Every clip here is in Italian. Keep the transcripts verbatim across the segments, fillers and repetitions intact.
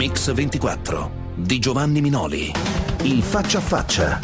Mix ventiquattro di Giovanni Minoli. Il faccia a faccia.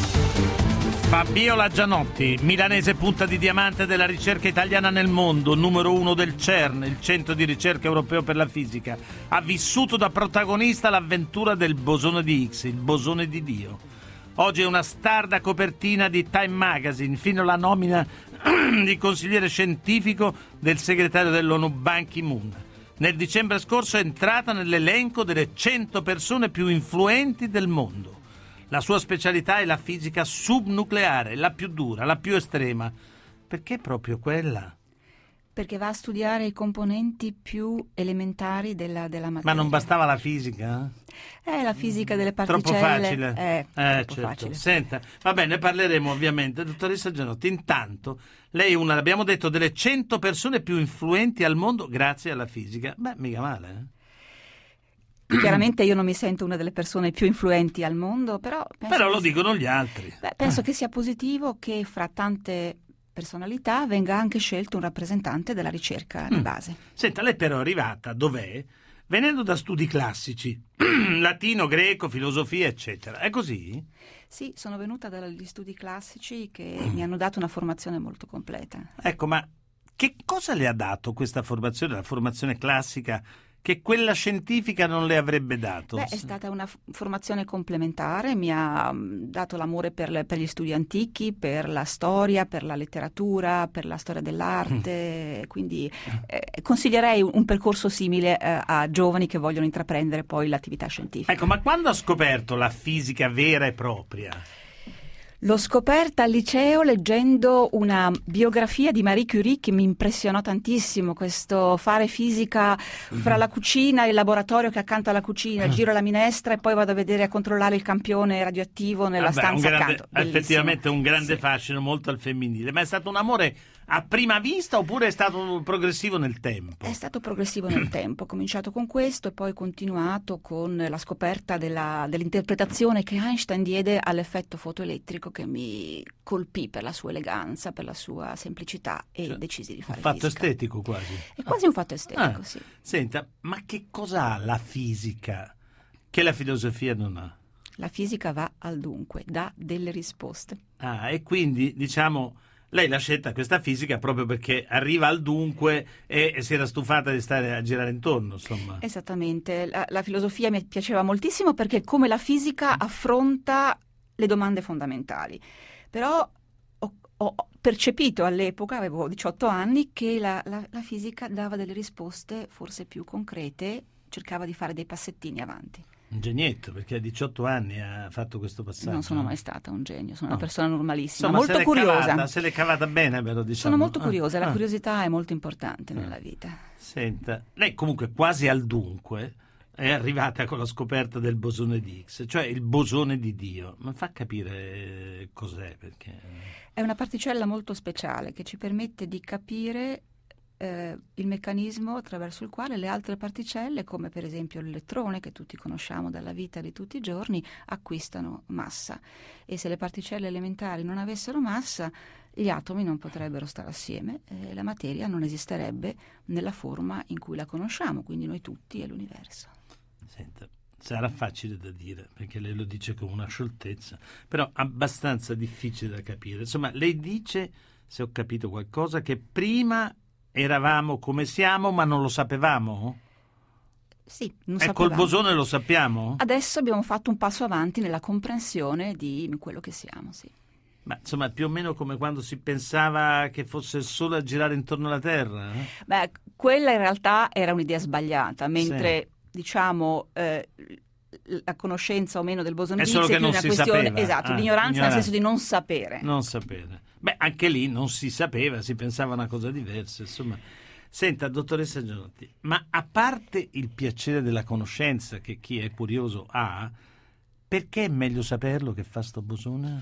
Fabiola Gianotti, milanese punta di diamante della ricerca italiana nel mondo, numero uno del CERN, il centro di ricerca europeo per la fisica, ha vissuto da protagonista l'avventura del bosone di Higgs, il bosone di Dio. Oggi è una star da copertina di Time Magazine, fino alla nomina di consigliere scientifico del segretario dell'ONU Ban Ki-moon. Nel dicembre scorso è entrata nell'elenco delle cento persone più influenti del mondo. La sua specialità è la fisica subnucleare, la più dura, la più estrema. Perché proprio quella? Perché va a studiare i componenti più elementari della, della materia. Ma non bastava la fisica? Eh, la fisica delle particelle. Troppo facile. Eh, eh troppo certo. facile. Senta, va bene, parleremo ovviamente. Dottoressa Gianotti, intanto, lei è una, l'abbiamo detto, delle cento persone più influenti al mondo grazie alla fisica. Beh, mica male, eh? Chiaramente io non mi sento una delle persone più influenti al mondo, però... Penso Però lo che, dicono gli altri. Beh, penso che sia positivo che fra tante personalità venga anche scelto un rappresentante della ricerca di base. Senta, lei però è arrivata, dov'è? Venendo da studi classici, latino, greco, filosofia, eccetera. È così? Sì, sono venuta dagli studi classici che mi hanno dato una formazione molto completa. Ecco, ma che cosa le ha dato questa formazione, la formazione classica, che quella scientifica non le avrebbe dato? Beh, è stata una f- formazione complementare, mi ha mh, dato l'amore per, le, per gli studi antichi, per la storia, per la letteratura, per la storia dell'arte, quindi eh, consiglierei un, un percorso simile eh, a giovani che vogliono intraprendere poi l'attività scientifica. Ecco, ma quando ha scoperto la fisica vera e propria? L'ho scoperta al liceo leggendo una biografia di Marie Curie che mi impressionò tantissimo, questo fare fisica fra la cucina e il laboratorio che è accanto alla cucina, giro la minestra e poi vado a vedere, a controllare il campione radioattivo nella Vabbè, stanza un grande, accanto. Bellissimo. effettivamente un grande Sì. fascino, molto al femminile. Ma è stato un amore a prima vista oppure è stato progressivo nel tempo? È stato progressivo nel tempo, ho cominciato con questo e poi ho continuato con la scoperta della, dell'interpretazione che Einstein diede all'effetto fotoelettrico, che mi colpì per la sua eleganza, per la sua semplicità e Cioè, decisi di fare un fatto fisica. estetico quasi. È quasi un fatto estetico, Ah, sì. Senta, ma che cosa ha la fisica che la filosofia non ha? La fisica va al dunque, dà delle risposte. Ah, e quindi, diciamo, lei l'ha scelta questa fisica proprio perché arriva al dunque e, e si era stufata di stare a girare intorno, insomma. Esattamente, la, la filosofia mi piaceva moltissimo perché come la fisica affronta le domande fondamentali. Però ho, ho percepito all'epoca, avevo diciotto anni, che la, la, la fisica dava delle risposte forse più concrete, cercava di fare dei passettini avanti. Un genietto, perché a diciotto anni ha fatto questo passaggio. Non sono mai stata un genio, sono No. una persona normalissima, Insomma, molto se l'è curiosa. Cavata, se l'è cavata bene, però, diciamo. Sono molto Ah, curiosa, la ah. curiosità è molto importante nella vita. Senta, lei comunque quasi al dunque è arrivata con la scoperta del bosone di Higgs, cioè il bosone di Dio. Ma fa capire cos'è, perché... È una particella molto speciale che ci permette di capire eh, il meccanismo attraverso il quale le altre particelle, come per esempio l'elettrone che tutti conosciamo dalla vita di tutti i giorni, acquistano massa. E se le particelle elementari non avessero massa, gli atomi non potrebbero stare assieme e la materia non esisterebbe nella forma in cui la conosciamo, quindi noi tutti e l'universo. Senta, sarà facile da dire, perché lei lo dice con una scioltezza, però abbastanza difficile da capire. Insomma, lei dice, se ho capito qualcosa, che prima eravamo come siamo, ma non lo sapevamo? Sì, non Ecco, sapevamo. il bosone lo sappiamo? Adesso abbiamo fatto un passo avanti nella comprensione di quello che siamo, sì. Ma insomma, più o meno come quando si pensava che fosse il Sole a girare intorno alla Terra? Eh? Beh, quella in realtà era un'idea sbagliata, mentre diciamo eh, la conoscenza o meno del bosone È di solo Higgs che è più non una si questione, sapeva. esatto, Ah, l'ignoranza nel ignoranza. senso di non sapere. Non sapere. Beh, anche lì non si sapeva, si pensava una cosa diversa, insomma. Senta, dottoressa Gianotti, ma a parte il piacere della conoscenza che chi è curioso ha, perché è meglio saperlo che fa sto bosone?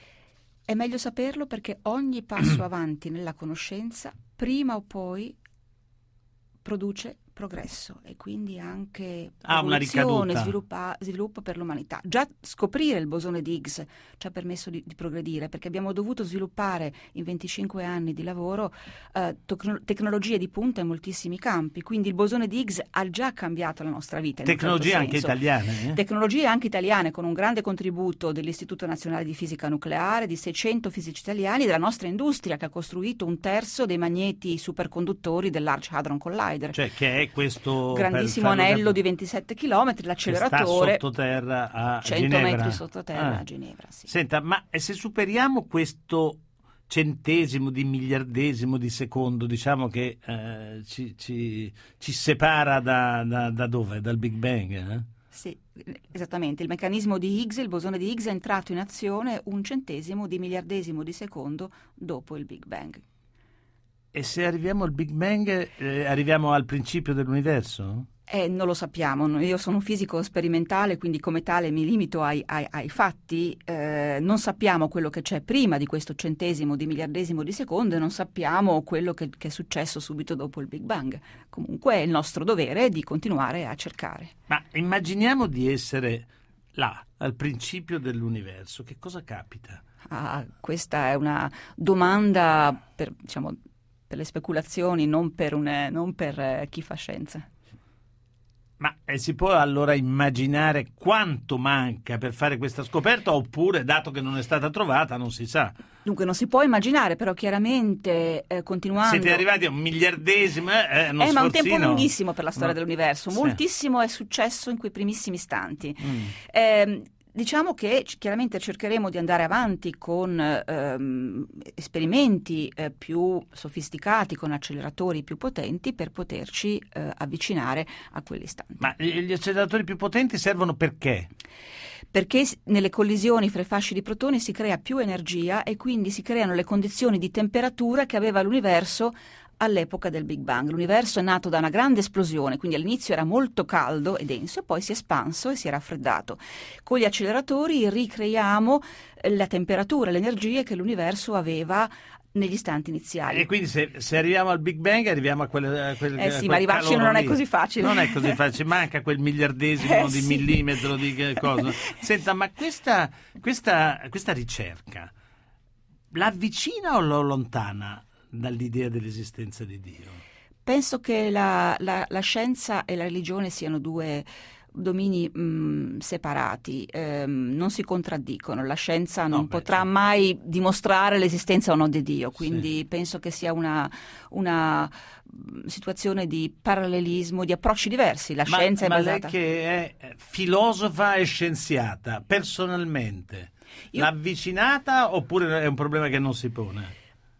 È meglio saperlo perché ogni passo avanti nella conoscenza, prima o poi, produce progresso e quindi anche ha una ricaduta, sviluppa, sviluppo per l'umanità. Già scoprire il bosone di Higgs ci ha permesso di, di progredire, perché abbiamo dovuto sviluppare in venticinque anni di lavoro eh, tecno- tecnologie di punta in moltissimi campi, quindi il bosone di Higgs ha già cambiato la nostra vita. Tecnologie certo anche italiane? Eh? Tecnologie anche italiane, con un grande contributo dell'Istituto Nazionale di Fisica Nucleare, di seicento fisici italiani, della nostra industria che ha costruito un terzo dei magneti superconduttori dell'Large Hadron Collider. Cioè che è questo grandissimo anello cap- di ventisette chilometri, l'acceleratore che sta sottoterra a cento Ginevra. metri sottoterra ah. a Ginevra. Sì. Senta, ma se superiamo questo centesimo di miliardesimo di secondo, diciamo che eh, ci, ci, ci separa da, da, da dove? Dal Big Bang? Eh? Sì, esattamente. Il meccanismo di Higgs, il bosone di Higgs, è entrato in azione un centesimo di miliardesimo di secondo dopo il Big Bang. E se arriviamo al Big Bang, eh, arriviamo al principio dell'universo? Eh, non lo sappiamo. Io sono un fisico sperimentale, quindi come tale mi limito ai, ai, ai fatti. Eh, non sappiamo quello che c'è prima di questo centesimo di miliardesimo di secondo e non sappiamo quello che, che è successo subito dopo il Big Bang. Comunque è il nostro dovere di continuare a cercare. Ma immaginiamo di essere là, al principio dell'universo. Che cosa capita? Ah, questa è una domanda per, diciamo, per le speculazioni, non per, un, non per eh, chi fa scienza. Ma eh, si può allora immaginare quanto manca per fare questa scoperta, oppure, dato che non è stata trovata, non si sa? Dunque non si può immaginare, però chiaramente eh, continuando... Siete arrivati a un miliardesimo, eh, uno eh, sforzino. ma un tempo lunghissimo per la storia no. dell'universo, sì. moltissimo è successo in quei primissimi istanti. Mm. Eh, Diciamo che chiaramente cercheremo di andare avanti con ehm, esperimenti eh, più sofisticati, con acceleratori più potenti per poterci eh, avvicinare a quell'istante. Ma gli acceleratori più potenti servono perché? Perché nelle collisioni fra i fasci di protoni si crea più energia e quindi si creano le condizioni di temperatura che aveva l'universo all'epoca del Big Bang. L'universo è nato da una grande esplosione, quindi all'inizio era molto caldo e denso e poi si è espanso e si è raffreddato. Con gli acceleratori ricreiamo la temperatura, le energie che l'universo aveva negli istanti iniziali. E quindi se, se arriviamo al Big Bang arriviamo a quel, a quel Eh sì, a quel ma arrivarci non è così facile. Non è così facile, manca quel miliardesimo eh, di sì. millimetro di che cosa. Senta, ma questa, questa, questa ricerca la avvicina o lo allontana dall'idea dell'esistenza di Dio? Penso che la, la, la scienza e la religione siano due domini mh, separati, ehm, non si contraddicono. La scienza non no, beh, potrà sì. mai dimostrare l'esistenza o no di Dio, quindi sì. penso che sia una, una situazione di parallelismo, di approcci diversi. La ma, scienza è ma basata... lei che è filosofa e scienziata, personalmente, Io... l'ha avvicinata oppure è un problema che non si pone?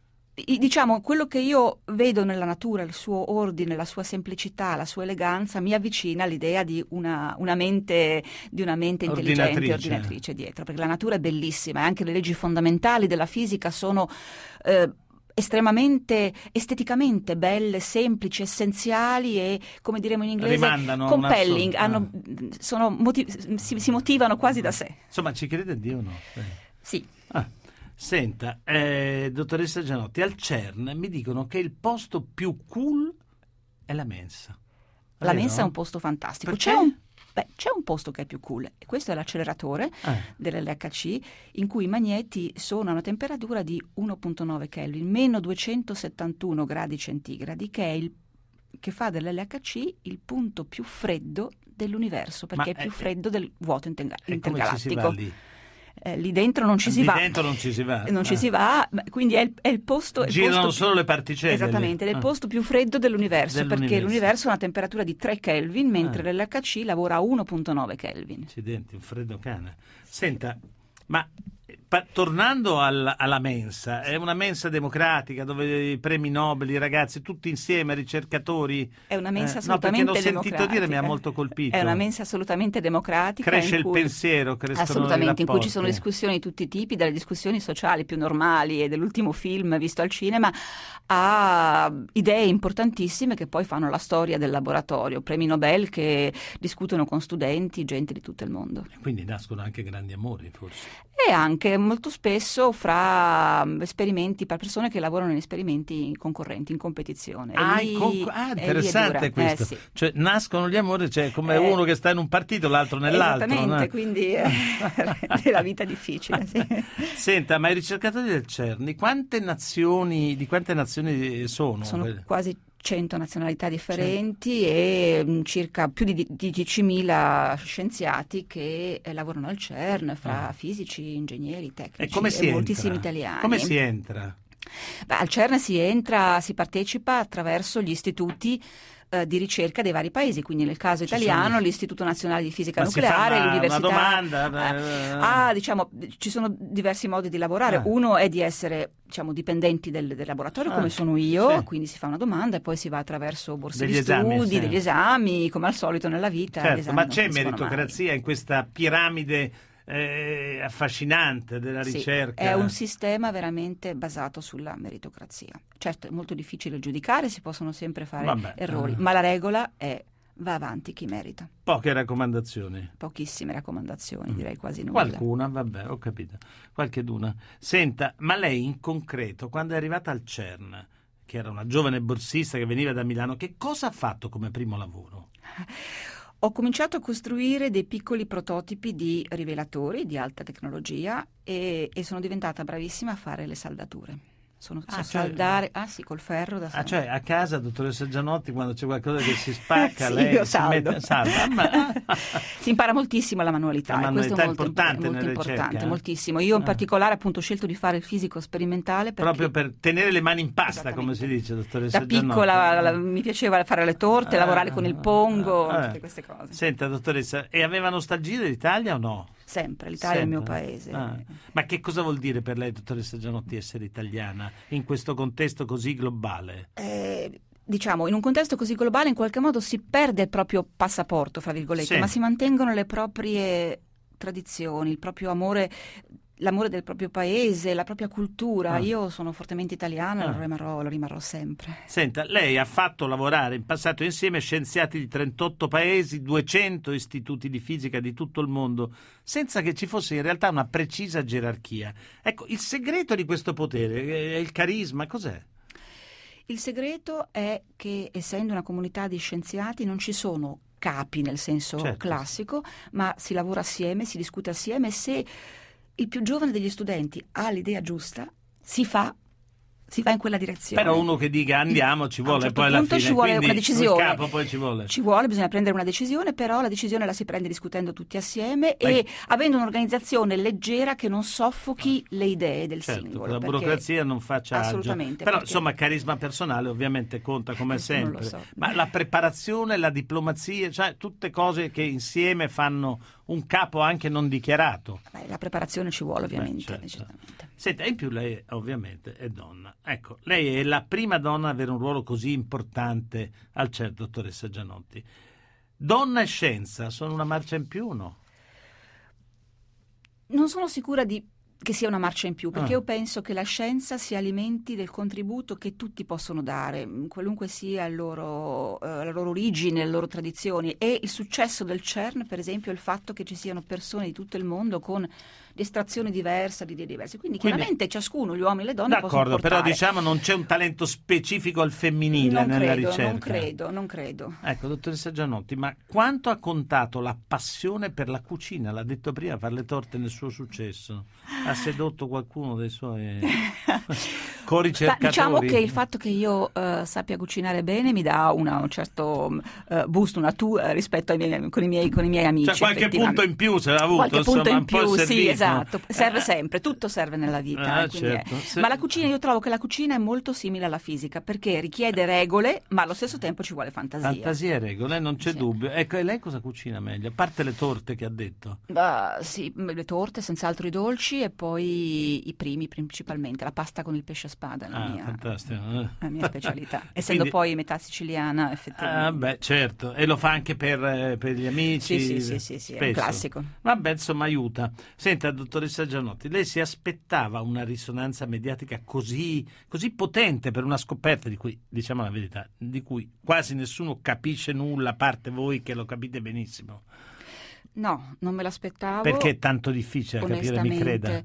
Diciamo, quello che io vedo nella natura, il suo ordine, la sua semplicità, la sua eleganza, mi avvicina all'idea di una, una mente, di una mente intelligente, ordinatrice. ordinatrice dietro, perché la natura è bellissima e anche le leggi fondamentali della fisica sono eh, estremamente, esteticamente belle, semplici, essenziali e, come diremo in inglese, Rimandano compelling, una... hanno, sono motiv- si, si motivano quasi da sé. Insomma, ci crede Dio o no? Eh. Sì. Ah. Senta, eh, dottoressa Gianotti, al CERN mi dicono che il posto più cool è la mensa. La Vero? mensa è un posto fantastico. Perché? C'è un, beh, c'è un posto che è più cool, e questo è l'acceleratore Eh. dell'L H C, in cui i magneti sono a una temperatura di uno virgola nove Kelvin, meno duecentosettantuno gradi centigradi, che, è il, che fa dell'L H C il punto più freddo dell'universo, perché Ma è più è- freddo del vuoto interga- E come ci si va intergalattico. lì? Eh, lì dentro non ci si Lì va. dentro non ci si va. Non ci Ah. si va, ma- quindi è il, è il posto... è il Girano posto solo più- le particelle. Esattamente, lì. è il Ah. posto più freddo dell'universo, Dell'universo. perché l'universo ha una temperatura di tre Kelvin, mentre Ah. l'L H C lavora a uno virgola nove Kelvin. Accidenti, un freddo cane. Senta, ma pa- tornando al- alla mensa, è una mensa democratica dove i premi Nobel, i ragazzi, tutti insieme, ricercatori... È una mensa Eh, no, assolutamente perché l'ho sentito democratica. dire, mi ha molto colpito. È una mensa assolutamente democratica. Cresce in il cui- pensiero, crescono Assolutamente, i in cui ci sono rapporti. discussioni di tutti i tipi, dalle discussioni sociali più normali e dell'ultimo film visto al cinema, a idee importantissime che poi fanno la storia del laboratorio, premi Nobel che discutono con studenti, gente di tutto il mondo. Quindi nascono anche grandi amori, forse. e anche molto spesso fra esperimenti per persone che lavorano in esperimenti concorrenti, in competizione. Ah, lì, con... ah interessante questo. Eh, sì. Cioè nascono gli amori, cioè come eh, uno che sta in un partito, l'altro nell'altro. Esattamente, no? quindi è la vita difficile. Sì. Senta, ma i ricercatori del CERN, di quante nazioni, di quante nazioni sono? Sono quasi cento nazionalità differenti e mh, circa più di diecimila scienziati che eh, lavorano al CERN, fra ah. fisici, ingegneri, tecnici e, come si e moltissimi entra? italiani. Come si entra? Beh, al CERN si entra, si partecipa attraverso gli istituti eh, di ricerca dei vari paesi, quindi nel caso Ci italiano sono... l'Istituto Nazionale di Fisica Ma Nucleare, si fa una, l'Università... una domanda? Eh, ah, diciamo, ci sono diversi modi di lavorare. Ah. Uno è di essere, diciamo, dipendenti del, del laboratorio, ah, come sono io, sì. quindi si fa una domanda e poi si va attraverso borse degli di esami, studi, sì. degli esami, come al solito nella vita. Certo, ma c'è non meritocrazia in questa piramide eh, affascinante della sì, ricerca? È un sistema veramente basato sulla meritocrazia. Certo, è molto difficile giudicare, si possono sempre fare Vabbè, errori, eh. ma la regola è va avanti chi merita. Poche raccomandazioni. Pochissime raccomandazioni, direi quasi nulla. Qualcuna, vabbè, ho capito. Qualcheduna. Senta, ma lei in concreto, quando è arrivata al CERN, che era una giovane borsista che veniva da Milano, che cosa ha fatto come primo lavoro? Ho cominciato a costruire dei piccoli prototipi di rivelatori di alta tecnologia e, e sono diventata bravissima a fare le saldature. Sono Ah, a cioè- saldare, ah sì, col ferro da Ah, cioè a casa, dottoressa Gianotti, quando c'è qualcosa che si spacca, Sì, lei io si saldo. mette salda. Ma... Si impara moltissimo la manualità, La e questo manualità è molto, è importante è molto nella importante, ricerca, eh? moltissimo. Io in Ah. particolare appunto ho scelto di fare il fisico sperimentale perché Proprio per tenere le mani in pasta, come si dice, dottoressa da Gianotti. piccola la- mi piaceva fare le torte, Ah, lavorare con il pongo, ah, tutte queste cose. Senta, dottoressa, e aveva nostalgia dell'Italia o no? Sempre, l'Italia è il mio Sempre. paese. Ah. Ma che cosa vuol dire per lei, dottoressa Gianotti, essere italiana in questo contesto così globale? Eh, diciamo, in un contesto così globale in qualche modo si perde il proprio passaporto, fra virgolette, Sì. ma si mantengono le proprie tradizioni, il proprio amore, l'amore del proprio paese, la propria cultura. Ah. Io sono fortemente italiana e Ah. lo rimarrò, lo rimarrò sempre. Senta, lei ha fatto lavorare in passato insieme scienziati di trentotto paesi, duecento istituti di fisica di tutto il mondo, senza che ci fosse in realtà una precisa gerarchia. Ecco, il segreto di questo potere, è il carisma, cos'è? Il segreto è che, essendo una comunità di scienziati, non ci sono capi nel senso Certo. classico, ma si lavora assieme, si discute assieme. Se il più giovane degli studenti ha l'idea giusta, si fa, si va in quella direzione. Però uno che dica andiamo ci A un vuole, certo poi alla punto fine, ci vuole quindi una decisione. il capo poi ci vuole. Ci vuole, bisogna prendere una decisione, però la decisione la si prende discutendo tutti assieme Beh. e avendo un'organizzazione leggera che non soffochi le idee del Certo, singolo. che la perché- burocrazia non faccia agio. Assolutamente, Però perché- insomma carisma personale ovviamente conta come Questo non lo sempre. so. Ma la preparazione, la diplomazia, cioè tutte cose che insieme fanno un capo anche non dichiarato. Beh, la preparazione ci vuole ovviamente. Beh, certo. decisamente. Senta, in più lei ovviamente è donna. Ecco, lei è la prima donna ad avere un ruolo così importante al CERN, dottoressa Gianotti. Donna e scienza sono una marcia in più o no? Non sono sicura di che sia una marcia in più, perché Ah. io penso che la scienza si alimenti del contributo che tutti possono dare, mh, qualunque sia il loro, eh, la loro origine, le loro tradizioni. E il successo del CERN, per esempio, è il fatto che ci siano persone di tutto il mondo con estrazioni diverse, di idee diverse. Quindi, Quindi- chiaramente ciascuno, gli uomini e le donne, possono D'accordo, però portare. diciamo non c'è un talento specifico al femminile non nella credo, ricerca. non credo, non credo. Ecco, dottoressa Gianotti, ma quanto ha contato la passione per la cucina? L'ha detto prima, fare le torte nel suo successo. Ha sedotto qualcuno dei suoi Ma coricercatori? diciamo che il fatto che io eh, sappia cucinare bene mi dà una- un certo eh, boost, una tu eh, rispetto ai miei, con, i miei, con i miei amici. Cioè qualche effettivamente. punto in più se l'ha avuto, Qualche insomma, punto in un po' più, il sì, servizio. esatto. Serve Eh, sempre, tutto serve nella vita. Ah, eh, quindi è- certo. Se- Ma la cucina, io trovo che la cucina è molto simile alla fisica, perché richiede regole, ma allo stesso tempo ci vuole fantasia. Fantasia e regole, non c'è Sì. dubbio. Ecco, e lei cosa cucina meglio? A parte le torte che ha detto. Bah, sì, le torte, senz'altro i dolci e poi i primi principalmente. La pasta con il pesce a spada è la, Ah, mia, fantastico. eh. la mia specialità. Essendo Quindi- poi metà siciliana, effettivamente. Ah, beh, certo. E lo fa anche per, eh, per gli amici? Sì, sì, sì, sì, sì, è un spesso. classico. Vabbè, insomma, aiuta. Senta, dottoressa Gianotti, lei si aspettava una risonanza mediatica così, così potente per una scoperta di cui, diciamo la verità, di cui quasi nessuno capisce nulla, a parte voi che lo capite benissimo? No, non me l'aspettavo. Perché è tanto difficile da capire, mi creda.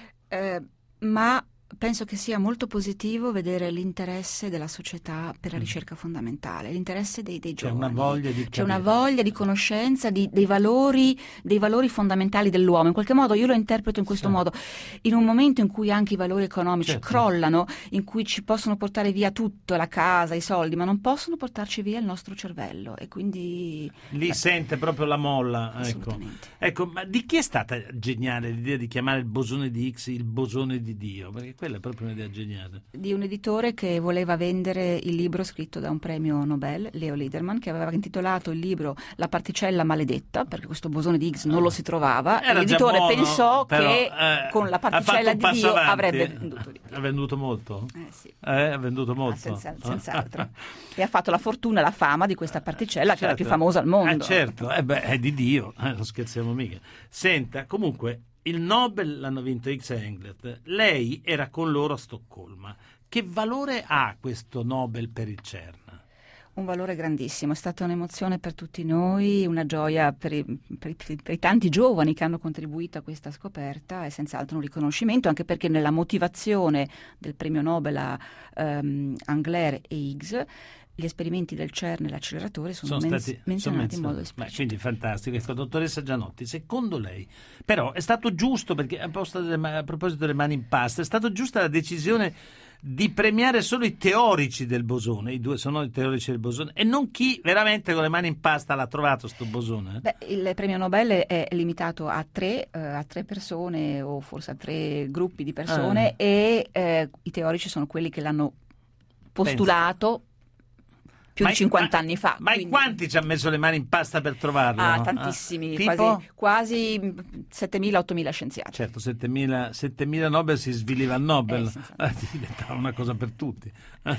Eh, ma penso che sia molto positivo vedere l'interesse della società per la ricerca fondamentale, l'interesse dei, dei giovani. C'è una voglia di C'è una capire. voglia di conoscenza di, dei, valori, dei valori fondamentali dell'uomo. In qualche modo io lo interpreto in questo Sì. modo. In un momento in cui anche i valori economici Certo. crollano, in cui ci possono portare via tutto, la casa, i soldi, ma non possono portarci via il nostro cervello. E quindi... Lì Beh, sente proprio la molla. Ecco. assolutamente. Ecco, ma di chi è stata geniale l'idea di chiamare il bosone di Higgs il bosone di Dio? Perché quella è proprio un'idea geniale. Di un editore che voleva vendere il libro scritto da un premio Nobel, Leo Liederman, che aveva intitolato il libro La particella maledetta, perché questo bosone di Higgs non lo si trovava. Era e già l'editore buono, pensò però, che eh, con la ha fatto particella un di passo Dio avanti. avrebbe venduto di più. Ha venduto molto? Eh sì. Eh, ha venduto Ah, molto? senza- senz'altro. E ha fatto la fortuna e la fama di questa particella, che è la più Certo. famosa al mondo. Eh, certo, eh beh, è di Dio, eh, non scherziamo mica. Senta, comunque, il Nobel l'hanno vinto Higgs e Englert. Lei era con loro a Stoccolma. Che valore ha questo Nobel per il CERN? Un valore grandissimo, è stata un'emozione per tutti noi, una gioia per i, per, i, per i tanti giovani che hanno contribuito a questa scoperta, e senz'altro un riconoscimento, anche perché nella motivazione del premio Nobel a um, Englert e Higgs gli esperimenti del CERN e l'acceleratore sono, Sono men- stati menzionati sono in modo menzionati. Beh, esplicito. quindi fantastico. Ecco, dottoressa Gianotti, secondo lei, però è stato giusto, perché a, posto delle ma- a proposito delle mani in pasta, è stata giusta la decisione di premiare solo i teorici del bosone, i due sono i teorici del bosone, e non chi veramente con le mani in pasta l'ha trovato sto bosone? Beh, il premio Nobel è limitato a tre, eh, a tre persone, o forse a tre gruppi di persone, Ah. e eh, i teorici sono quelli che l'hanno postulato più Ma di in- cinquanta ma- anni fa. Ma in quindi- quanti ci ha messo le mani in pasta per trovarlo? Ah, no? tantissimi, Ah, tipo? quasi, quasi settemila ottomila scienziati. Certo, settemila, settemila Nobel si sviliva il Nobel, Eh, senza- eh, diventava una cosa per tutti.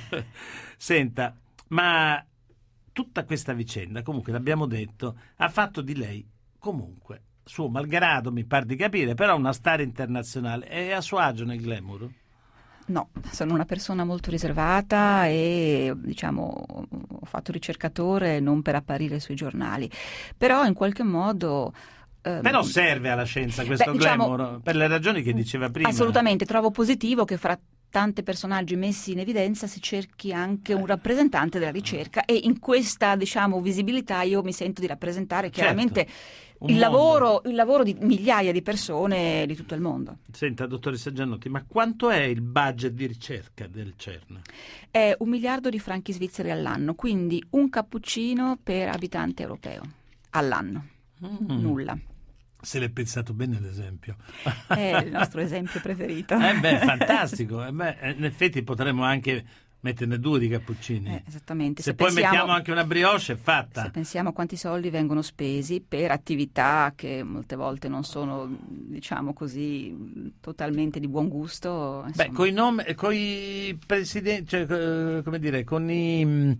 Senta, ma tutta questa vicenda, comunque l'abbiamo detto, ha fatto di lei, comunque, suo malgrado, mi par di capire, però una star internazionale. È a suo agio nel glamour? No, sono una persona molto riservata e, diciamo, ho fatto ricercatore non per apparire sui giornali, però in qualche modo... ehm, Però serve alla scienza questo beh, diciamo, glamour, per le ragioni che diceva prima. Assolutamente, trovo positivo che fra tanti personaggi messi in evidenza si cerchi anche un rappresentante della ricerca, e in questa, diciamo, visibilità io mi sento di rappresentare chiaramente un il mondo. lavoro, il lavoro di migliaia di persone di tutto il mondo. Senta, dottoressa Gianotti, ma quanto è il budget di ricerca del CERN? È un miliardo di franchi svizzeri all'anno, quindi un cappuccino per abitante europeo all'anno. Mm. Nulla. Se l'è pensato bene l'esempio. È il nostro esempio preferito. Eh beh, fantastico. Eh beh, in effetti potremmo anche metterne due di cappuccini. Eh, esattamente. Se, Se poi pensiamo- mettiamo anche una brioche, è fatta. Se pensiamo a quanti soldi vengono spesi per attività che molte volte non sono, diciamo così, totalmente di buon gusto. Beh, insomma. con i nomi, con i presidenti, cioè, eh, come dire, con i mh,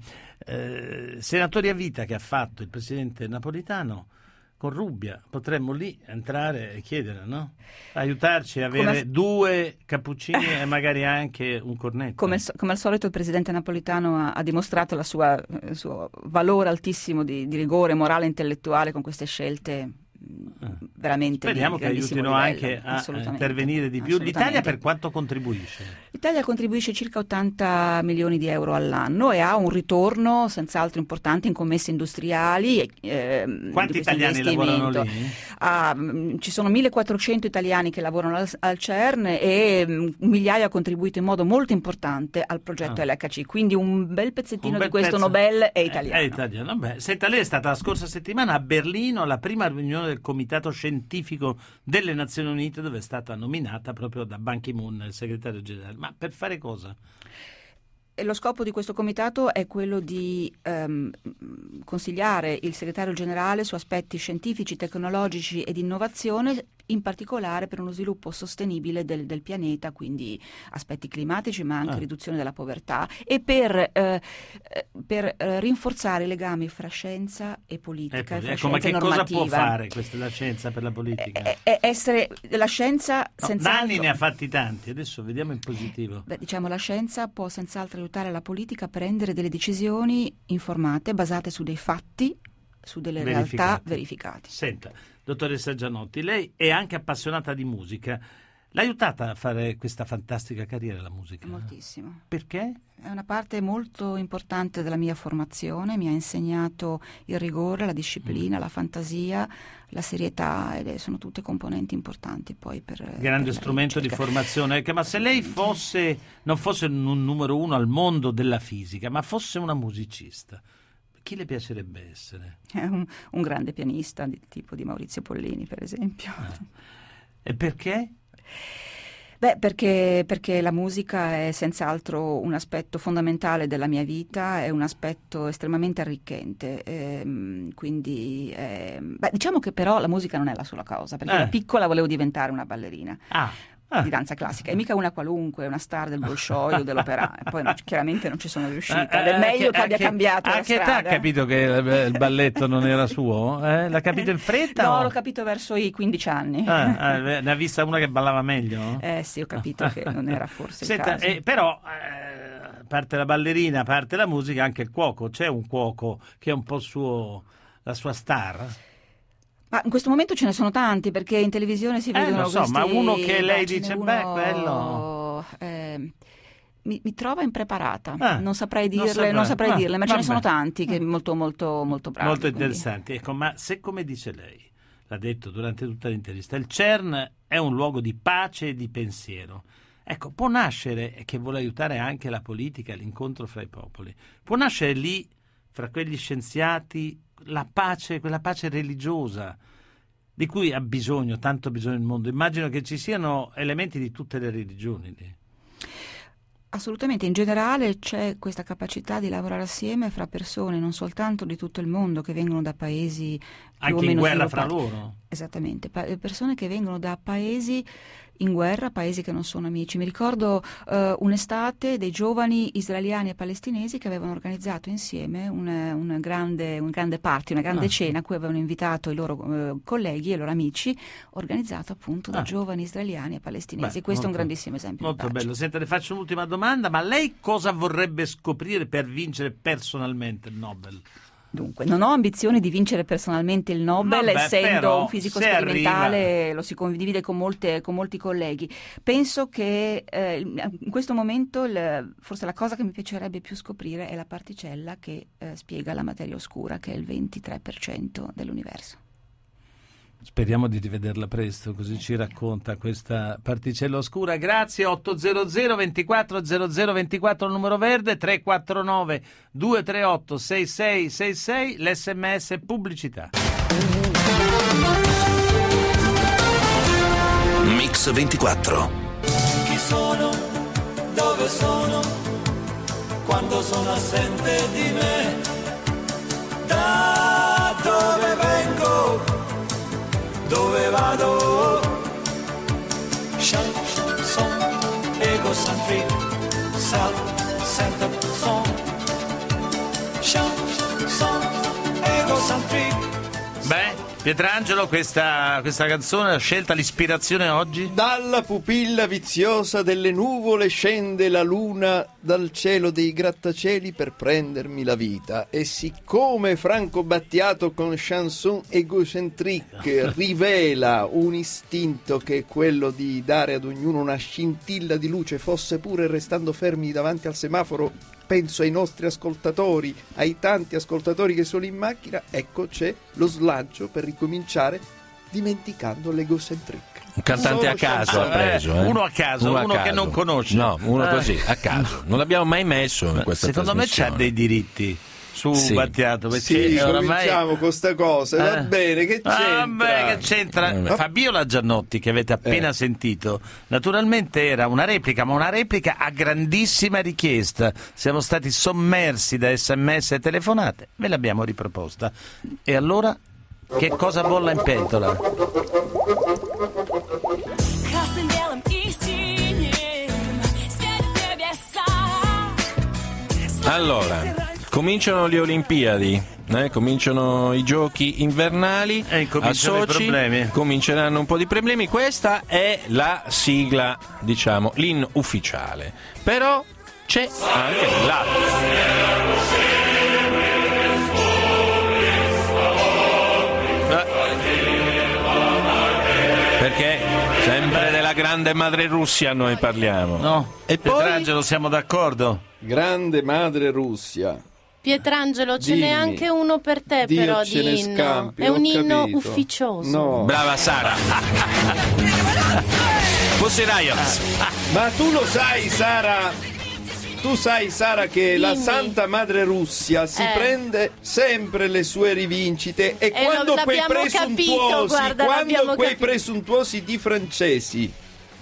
eh, senatori a vita che ha fatto il presidente Napolitano, con Rubbia, potremmo lì entrare e chiedere, no? Aiutarci a avere Come- due cappuccini e magari anche un cornetto. Come, al- come al solito il presidente Napolitano ha, ha dimostrato la sua, il suo valore altissimo di, di rigore morale e intellettuale con queste scelte mh, veramente Speriamo di che grandissimo aiutino livello. anche a Assolutamente. intervenire di più. Assolutamente. L'Italia per quanto contribuisce? L'Italia contribuisce circa ottanta milioni di euro all'anno e ha un ritorno senz'altro importante in commesse industriali. e, ehm, Quanti di questo italiani lavorano investimento. lì? Ah, mh, ci sono millequattrocento italiani che lavorano al, al CERN e mh, un migliaio ha contribuito in modo molto importante al progetto Ah. L H C, quindi un bel pezzettino Un bel di questo pezzo. Nobel è Eh, italiano. È italiano. Beh, senta, lei è stata la scorsa settimana a Berlino alla prima riunione del Comitato Scientifico delle Nazioni Unite, dove è stata nominata proprio da Ban Ki-moon, il segretario generale. Ma per fare cosa? E lo scopo di questo comitato è quello di ehm, consigliare il segretario generale su aspetti scientifici, tecnologici e di innovazione, in particolare per uno sviluppo sostenibile del, del pianeta, quindi aspetti climatici ma anche Ah. riduzione della povertà, e per, eh, eh, per eh, rinforzare i legami fra scienza e politica, Ecco, e fra ecco, ma scienza che e cosa può normativa. fare questa la scienza per la politica? Eh, eh, essere la scienza No, senz'altro... Nanni ne ha fatti tanti, adesso vediamo in positivo. Beh, diciamo, la scienza può senz'altro aiutare la politica a prendere delle decisioni informate, basate su dei fatti su delle verificate. realtà verificate. Senta, dottoressa Gianotti, lei è anche appassionata di musica. L'ha aiutata a fare questa fantastica carriera la musica? Moltissimo. Perché? È una parte molto importante della mia formazione, mi ha insegnato il rigore, la disciplina, mm. la fantasia, la serietà, ed sono tutte componenti importanti poi per grande per strumento di ricerca. formazione. Ma se lei fosse non fosse un numero uno al mondo della fisica, ma fosse una musicista, chi le piacerebbe essere? È un, un grande pianista, di, tipo di Maurizio Pollini, per esempio. Eh. E perché? Beh, perché, perché la musica è senz'altro un aspetto fondamentale della mia vita, è un aspetto estremamente arricchente, ehm, quindi ehm, beh, diciamo che però la musica non è la sola cosa, perché Eh. da piccola volevo diventare una ballerina. Ah. Di danza classica, e mica una qualunque, una star del Bolshoi o dell'opera, e poi no, chiaramente non ci sono riuscita, ed è meglio che abbia cambiato la A che età strada. ha capito che il, il balletto non era suo? Eh? L'ha capito in fretta? No, o? l'ho capito verso i quindici anni. Ah, ah, ne ha vista una che ballava meglio? Eh sì, ho capito che non era forse Senta, il caso. eh, però, eh, a parte la ballerina, a parte la musica, anche il cuoco. C'è un cuoco che è un po' suo, la sua star? Ma in questo momento ce ne sono tanti, perché in televisione si Eh, vedono lo so, questi... ma uno che lei beh, ce n'è dice, uno, beh, quello... eh, mi, mi trova impreparata, Ah, non saprei non dirle, saprei. non saprei Ah, dirle, ma ce ne vabbè. sono tanti che molto molto molto bravi. Molto quindi. interessanti. Ecco, ma se, come dice lei, l'ha detto durante tutta l'intervista, il CERN è un luogo di pace e di pensiero. Ecco, può nascere, e che vuole aiutare anche la politica, l'incontro fra i popoli, può nascere lì, fra quegli scienziati, la pace, quella pace religiosa di cui ha bisogno, tanto bisogno il mondo. Immagino che ci siano elementi di tutte le religioni lì. Assolutamente, in generale c'è questa capacità di lavorare assieme fra persone non soltanto di tutto il mondo, che vengono da paesi più Anche o meno in guerra fra sviluppati. loro? Esattamente, pa- persone che vengono da paesi in guerra, paesi che non sono amici. Mi ricordo eh, un'estate dei giovani israeliani e palestinesi che avevano organizzato insieme una, una grande, un grande party, una grande Ah. cena a cui avevano invitato i loro eh, colleghi e i loro amici, organizzato appunto da Ah. giovani israeliani e palestinesi. Beh, Questo è un molto- grandissimo esempio Molto di pace. bello. Senta, le faccio un'ultima domanda, ma lei cosa vorrebbe scoprire per vincere personalmente il Nobel? Dunque, non ho ambizioni di vincere personalmente il Nobel, Vabbè, essendo però, un fisico se sperimentale, arriva- lo si condivide con, molte, con molti colleghi. Penso che eh, in questo momento il- forse la cosa che mi piacerebbe più scoprire è la particella che eh, spiega la materia oscura, che è il ventitré per cento dell'universo. Speriamo di rivederla presto, così ci racconta questa particella oscura. Grazie. Otto zero zero ventiquattro zero zero ventiquattro il numero verde, tre quattro nove due tre otto sei sei sei sei l'sms pubblicità. Mix ventiquattro. Chi sono? Dove sono? Quando sono assente di me? Da dove vengo? Dove vado? Chanson, egocentric, self-centered song. Chanson, egocentric. Beh, Pietrangelo, questa, questa canzone ha scelta l'ispirazione oggi? Dalla pupilla viziosa delle nuvole scende la luna dal cielo dei grattacieli per prendermi la vita. E siccome Franco Battiato con Chanson Egocentrique rivela un istinto che è quello di dare ad ognuno una scintilla di luce, fosse pure restando fermi davanti al semaforo, penso ai nostri ascoltatori, ai tanti ascoltatori che sono in macchina, ecco c'è lo slancio per ricominciare dimenticando l'egocentrique. Un cantante a caso ha preso, eh? Uno a caso, Uno a uno che caso. non conosce. No, uno Eh. così, a caso. Non l'abbiamo mai messo in questa Secondo me c'ha trasmissione. dei diritti su Sì. Battiato, perché Sì, oramai... cominciamo con sta cosa, va Eh. bene, che c'entra? Ah, beh, che c'entra? Eh. Fabiola Giannotti, che avete appena Eh. sentito, naturalmente era una replica, ma una replica a grandissima richiesta. Siamo stati sommersi da sms e telefonate, ve l'abbiamo riproposta. E allora, che cosa bolla in pentola? Krasnym białym i siniem Świat ciebie sam. Allora, cominciano le Olimpiadi, eh? Cominciano i giochi invernali. E incominciano a i Sochi problemi. cominceranno un po' di problemi. Questa è la sigla, diciamo, l'inno ufficiale. Però c'è anche la... perché sempre della grande madre Russia noi parliamo. No, E poi Pietrangelo, siamo d'accordo? Grande madre Russia. Pietrangelo, ce Dimmi. n'è anche uno per te, Dio però, ce di ne inno. scampi, È ho un inno capito. ufficioso. No. brava Sara. Pussy Riot. Ma tu lo sai, Sara? Tu sai, Sara, che la Dimmi. Santa Madre Russia si Eh. prende sempre le sue rivincite e Eh, quando lo- quei l'abbiamo presuntuosi, capito, guarda, quando l'abbiamo quei capito. presuntuosi di francesi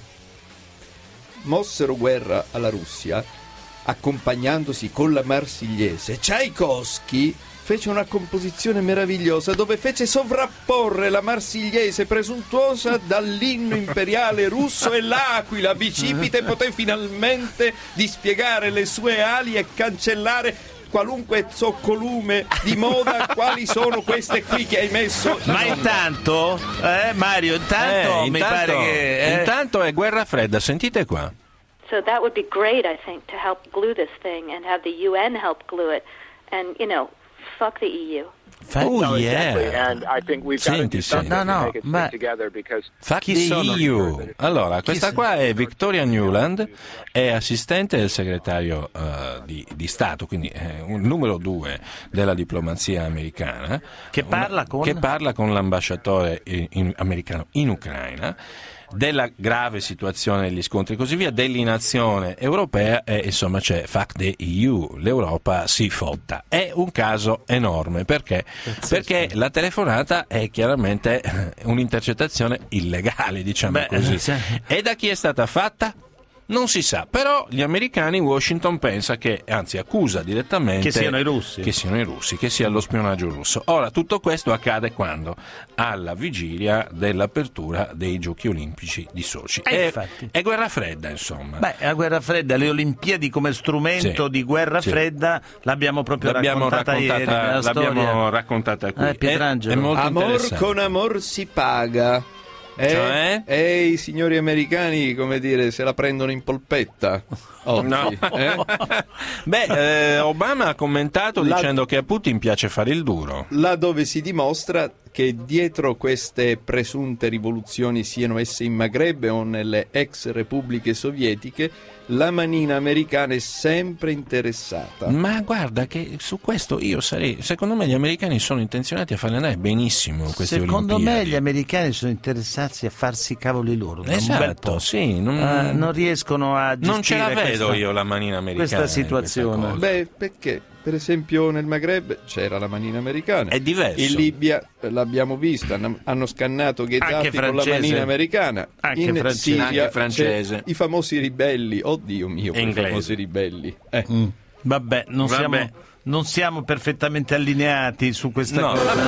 mossero guerra alla Russia, accompagnandosi con la Marsigliese, Tchaikovsky fece una composizione meravigliosa dove fece sovrapporre la Marsigliese presuntuosa dall'inno imperiale russo e l'aquila bicipite poté finalmente dispiegare le sue ali e cancellare qualunque zoccolume di moda. Quali sono queste qui che hai messo? Ma intanto, eh, Mario, intanto Eh, mi intanto, pare che... eh, intanto è guerra fredda, sentite qua. So that would be great, I think, to help glue this thing and have the U N help glue it. And, you know, fuck the E U. Oh No, exactly. yeah. And I think we've got to Senti, do sì. something No, no, to make it ma- stick together because Fuck Chi the sono? E U. Allora, questa so- qua è Victoria Nuland, è assistente del segretario eh, di, di Stato, quindi è un numero due della diplomazia americana. Che parla con? Che parla con l'ambasciatore in- in- americano in Ucraina, della grave situazione degli scontri e così via, dell'inazione europea e insomma c'è fuck the E U, l'Europa si fotta. È un caso enorme perché, perché la telefonata è chiaramente un'intercettazione illegale, diciamo Beh, così. sì. E da chi è stata fatta? Non si sa, però gli americani, Washington pensa che, anzi accusa direttamente Che siano i russi. che siano i russi, che sia lo spionaggio russo. Ora, tutto questo accade quando? Alla vigilia dell'apertura dei Giochi Olimpici di Sochi. Eh, È, infatti. è guerra fredda, insomma. Beh, la guerra fredda, le Olimpiadi come strumento Sì. di guerra Sì. fredda l'abbiamo proprio L'abbiamo raccontata, ieri nella raccontata, l'abbiamo storia. raccontata qui. Eh, Pietrangelo. È, è molto Amor interessante. con amor si paga. Eh, Cioè? E i signori americani, come dire, se la prendono in polpetta oggi. No. eh? Beh, eh, Obama ha commentato La- dicendo che a Putin piace fare il duro. Là dove si dimostra che dietro queste presunte rivoluzioni, siano esse in Maghreb o nelle ex repubbliche sovietiche, la manina americana è sempre interessata. Ma guarda che su questo io sarei, secondo me gli americani sono intenzionati a farle andare benissimo queste Secondo Olimpiadi. me gli americani sono interessati a farsi cavoli loro da un bel Esatto, po'. sì, non, Eh, non riescono a gestire non ce la vedo questa, io la manina americana questa in situazione. questa cosa. Beh, perché? Per esempio nel Maghreb c'era la manina americana. È diverso. In Libia eh, l'abbiamo visto, hanno, hanno scannato Gheddafi Anche con la francese. manina americana. Anche in francese. Siria Anche francese. c'è i famosi ribelli, oddio mio, quei Inglesi. famosi ribelli. Eh. Mm. Vabbè, non, Vabbè. Siamo, non siamo perfettamente allineati su questa No, cosa.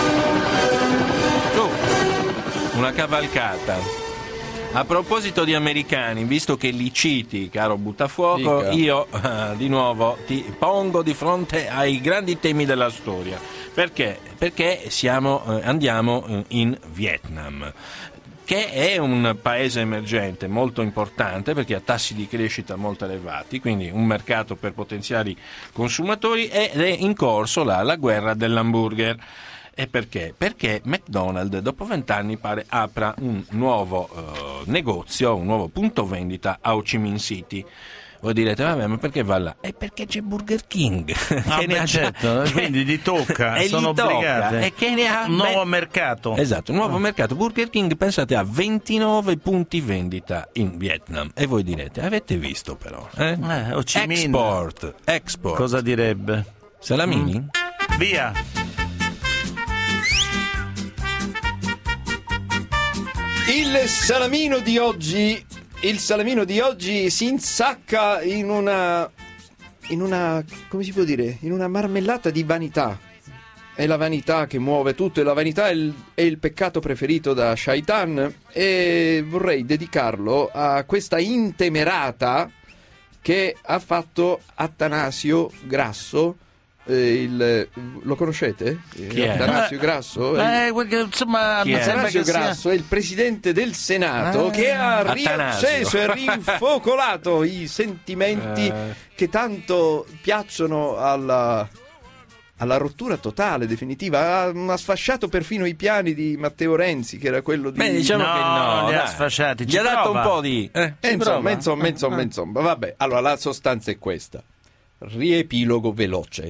Tu, una cavalcata. A proposito di americani, visto che li citi, caro Buttafuoco, Dica. io eh, di nuovo ti pongo di fronte ai grandi temi della storia. Perché? Perché siamo, eh, andiamo eh, in Vietnam, che è un paese emergente molto importante perché ha tassi di crescita molto elevati, quindi un mercato per potenziali consumatori, ed è in corso là la guerra dell'hamburger. E perché? Perché McDonald's dopo vent'anni pare apra un nuovo eh, negozio, un nuovo punto vendita a Ho Chi Minh City. Voi direte, vabbè, ma perché va là? È perché c'è Burger King. Ah, che ne beh, ha già- certo, che- quindi gli tocca, e sono gli tocca, obbligate. e che ne ha Un nuovo ben- mercato. Esatto, un nuovo mercato. Burger King, pensate, ha ventinove punti vendita in Vietnam. E voi direte, avete visto però? Eh? Eh, Ho Chi Minh. Export, export. Cosa direbbe? Salamini? Mm. Via. Il salamino di oggi, il salamino di oggi si insacca in una, in una, come si può dire, in una marmellata di vanità. È la vanità che muove tutto, e la vanità è il, è il peccato preferito da Shaitan, e vorrei dedicarlo a questa intemerata che ha fatto Attanasio Grasso. Eh, il, lo conoscete? Chi è? Attanasio Grasso? Eh, quel- insomma, Chi mi è? sembra Attanasio che sia... Grasso è il presidente del Senato Ah. che ha Attanasio. riacceso e rinfocolato i sentimenti Eh. che tanto piacciono alla, alla rottura totale, definitiva. Ha, ha sfasciato perfino i piani di Matteo Renzi, che era quello di... Beh, diciamo No, che no, li ha dai. sfasciati, Gli ci ha dato prova. un po' di... Eh, Eh, ci insomma, prova. insomma, insomma, insomma, vabbè. Allora, la sostanza è questa. Riepilogo veloce.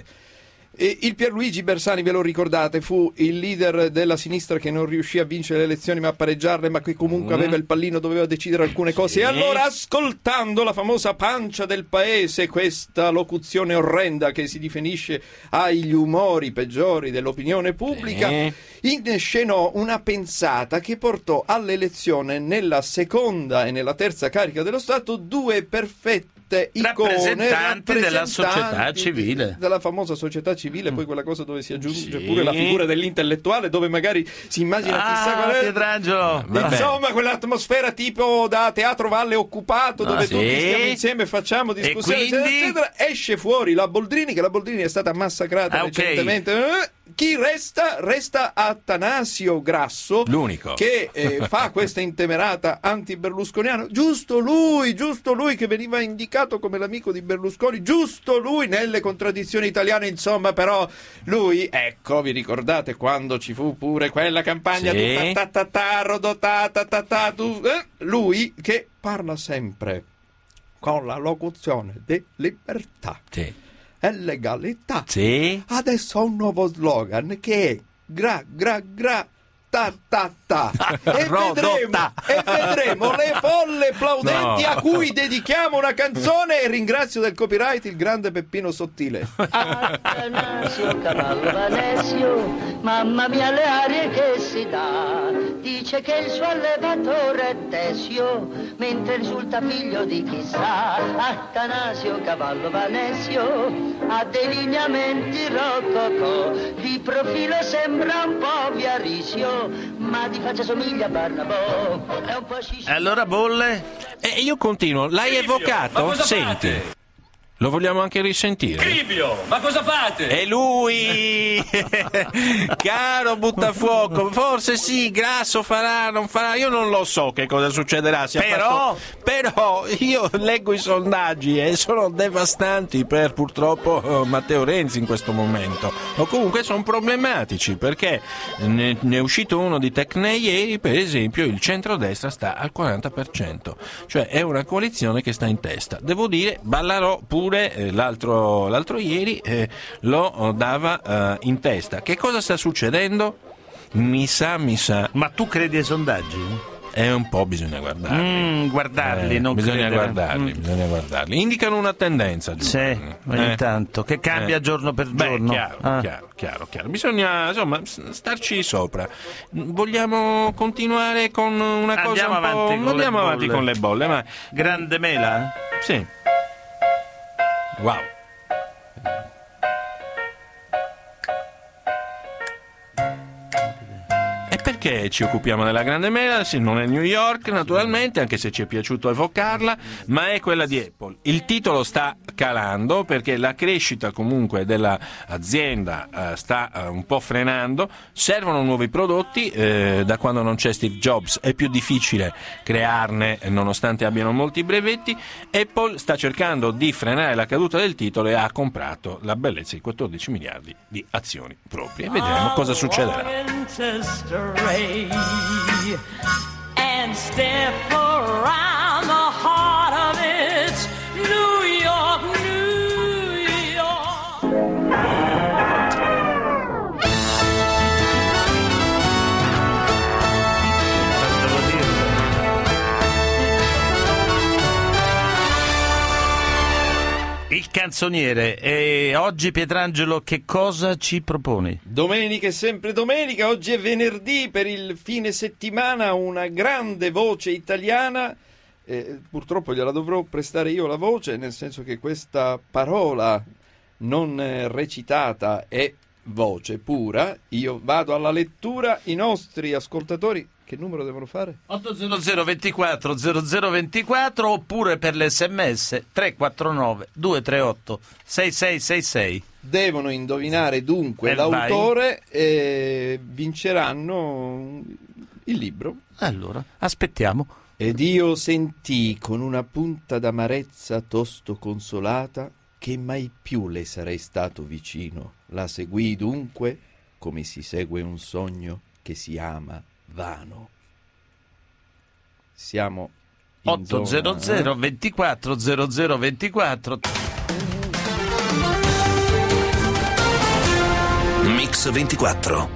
E il Pierluigi Bersani, ve lo ricordate, fu il leader della sinistra che non riuscì a vincere le elezioni ma a pareggiarle, ma che comunque Mm. aveva il pallino, doveva decidere alcune cose. Sì. E allora, ascoltando la famosa pancia del paese, questa locuzione orrenda che si definisce agli umori peggiori dell'opinione pubblica, Sì. inscenò una pensata che portò all'elezione nella seconda e nella terza carica dello Stato due perfette icone, Rappresentanti della rappresentanti società civile. della famosa società civile, poi quella cosa dove si aggiunge Sì. pure la figura dell'intellettuale, dove magari si immagina chissà Ah, qual è. Pietrangelo. Vabbè. Insomma, quell'atmosfera tipo da Teatro Valle Occupato, dove sì. tutti stiamo insieme e facciamo discussioni, quindi? eccetera, eccetera. Esce fuori la Boldrini, che la Boldrini è stata massacrata Ah, ok. recentemente. Eh, Chi resta? Resta Attanasio Grasso, L'unico. che eh, fa questa intemerata anti-berlusconiana. Giusto lui, giusto lui che veniva indicato come l'amico di Berlusconi, giusto lui nelle contraddizioni italiane, insomma, però lui, ecco, vi ricordate quando ci fu pure quella campagna Sì. du ta ta ta rodota ta ta ta tu, eh? Lui che parla sempre con la locuzione di libertà Sì. e legalità. Sì. Adesso ha un nuovo slogan che è gra gra gra ta ta ta e vedremo, Rodotta. e vedremo le folle plaudenti No. a cui dedichiamo una canzone, e ringrazio del copyright il grande Peppino Sottile. Attanasio Cavallo Vanesio, mamma mia le arie che si dà, dice che il suo allevatore è Tesio, mentre risulta figlio di chissà. Attanasio Cavallo Vanesio ha dei lineamenti rococò, di profilo sembra un po' Viarisio, ma di faccia somiglia a Barnabò, è un po' sciscio. Allora, Bolle? E io continuo. L'hai evocato? Senti. Lo vogliamo anche risentire? Cribio, ma cosa fate? È lui! Caro Buttafuoco, forse sì, Grasso farà, non farà, io non lo so che cosa succederà. Se ha Però? fatto- Però io leggo i sondaggi e sono devastanti per purtroppo eh, Matteo Renzi in questo momento. O comunque sono problematici, perché ne, ne è uscito uno di Tecne ieri, per esempio il centrodestra sta al quaranta per cento, cioè è una coalizione che sta in testa. Devo dire, Ballarò pure eh, l'altro, l'altro ieri eh, lo dava eh, in testa. Che cosa sta succedendo? Mi sa, mi sa. Ma tu credi ai sondaggi? È un po' bisogna guardarli. Mm, guardarli, Eh, non bisogna credere. guardarli, Mm. bisogna guardarli. Indicano una tendenza, Sì, Giovanni. ogni Eh. tanto, che cambia Eh. giorno per Beh, giorno. chiaro, Ah. chiaro, chiaro, chiaro. Bisogna, insomma, s- starci sopra. Vogliamo continuare con una cosa Andiamo un po'... avanti con le Andiamo avanti bolle. con le bolle, ma... Grande mela? Sì. Wow. E perché ci occupiamo della Grande Mela? Sì, non è New York, naturalmente, anche se ci è piaciuto evocarla, ma è quella di Apple. Il titolo sta calando perché la crescita comunque dell'azienda eh, sta eh, un po' frenando, servono nuovi prodotti, eh, da quando non c'è Steve Jobs è più difficile crearne eh, nonostante abbiano molti brevetti. Apple sta cercando di frenare la caduta del titolo e ha comprato la bellezza di quattordici miliardi di azioni proprie. Vedremo cosa succederà. And step around the heart of it, New York, New York. Il canzoniere. E oggi, Pietrangelo, che cosa ci proponi? Domenica è sempre domenica, oggi è venerdì, per il fine settimana una grande voce italiana, eh, purtroppo gliela dovrò prestare io la voce, nel senso che questa parola non eh, recitata è voce pura. Io vado alla lettura, i nostri ascoltatori che numero devono fare? otto zero zero ventiquattro zero zero ventiquattro oppure per l'sms tre quattro nove due tre otto sei sei sei sei. Devono indovinare dunque E l'autore e vinceranno il libro. Allora, aspettiamo. Ed io sentii con una punta d'amarezza tosto consolata che mai più le sarei stato vicino. La seguii dunque come si segue un sogno che si ama vano. Siamo in otto zero zero ventiquattro zero zero ventiquattro. Mix ventiquattro.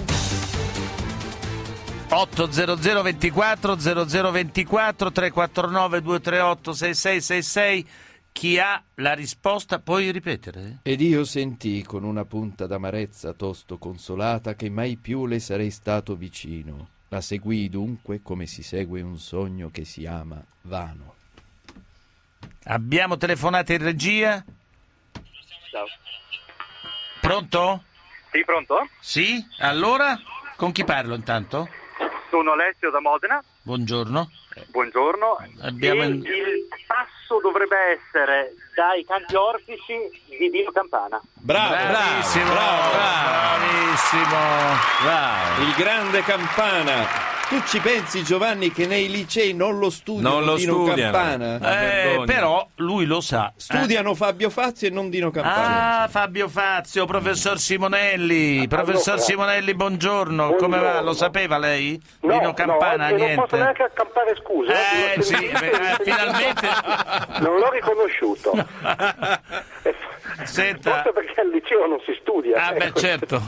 otto zero zero ventiquattro zero zero ventiquattro tre quattro nove due tre otto sei sei sei sei. Chi ha la risposta, puoi ripetere? Ed io sentii con una punta d'amarezza tosto consolata che mai più le sarei stato vicino. La seguii dunque come si segue un sogno che si ama vano. Abbiamo telefonate in regia. Ciao. Pronto? Sì, pronto? Sì, allora? Con chi parlo intanto? Sono Alessio da Modena. Buongiorno. Buongiorno. Abbiamo... E il passo dovrebbe essere dai canti orfici di Dino Campana. Bravo, bravissimo, bravo, bravo, bravissimo, bravo. Il grande Campana. Tu ci pensi, Giovanni, che nei licei non lo studiano Non lo Dino studiano. Campana? Eh, però lui lo sa. Studiano eh. Fabio Fazio e non Dino Campana. Ah, Fabio Fazio, professor Simonelli. Professor Allora, Simonelli, buongiorno. buongiorno. Come va? Lo sapeva lei? No, Dino Campana, no, niente. non posso neanche accampare scuse. Eh, L'ho sì, sentito, beh, l'ho sentito. finalmente. Non l'ho riconosciuto. Senta. Forse perché al liceo non si studia. Ah, beh, ecco. certo.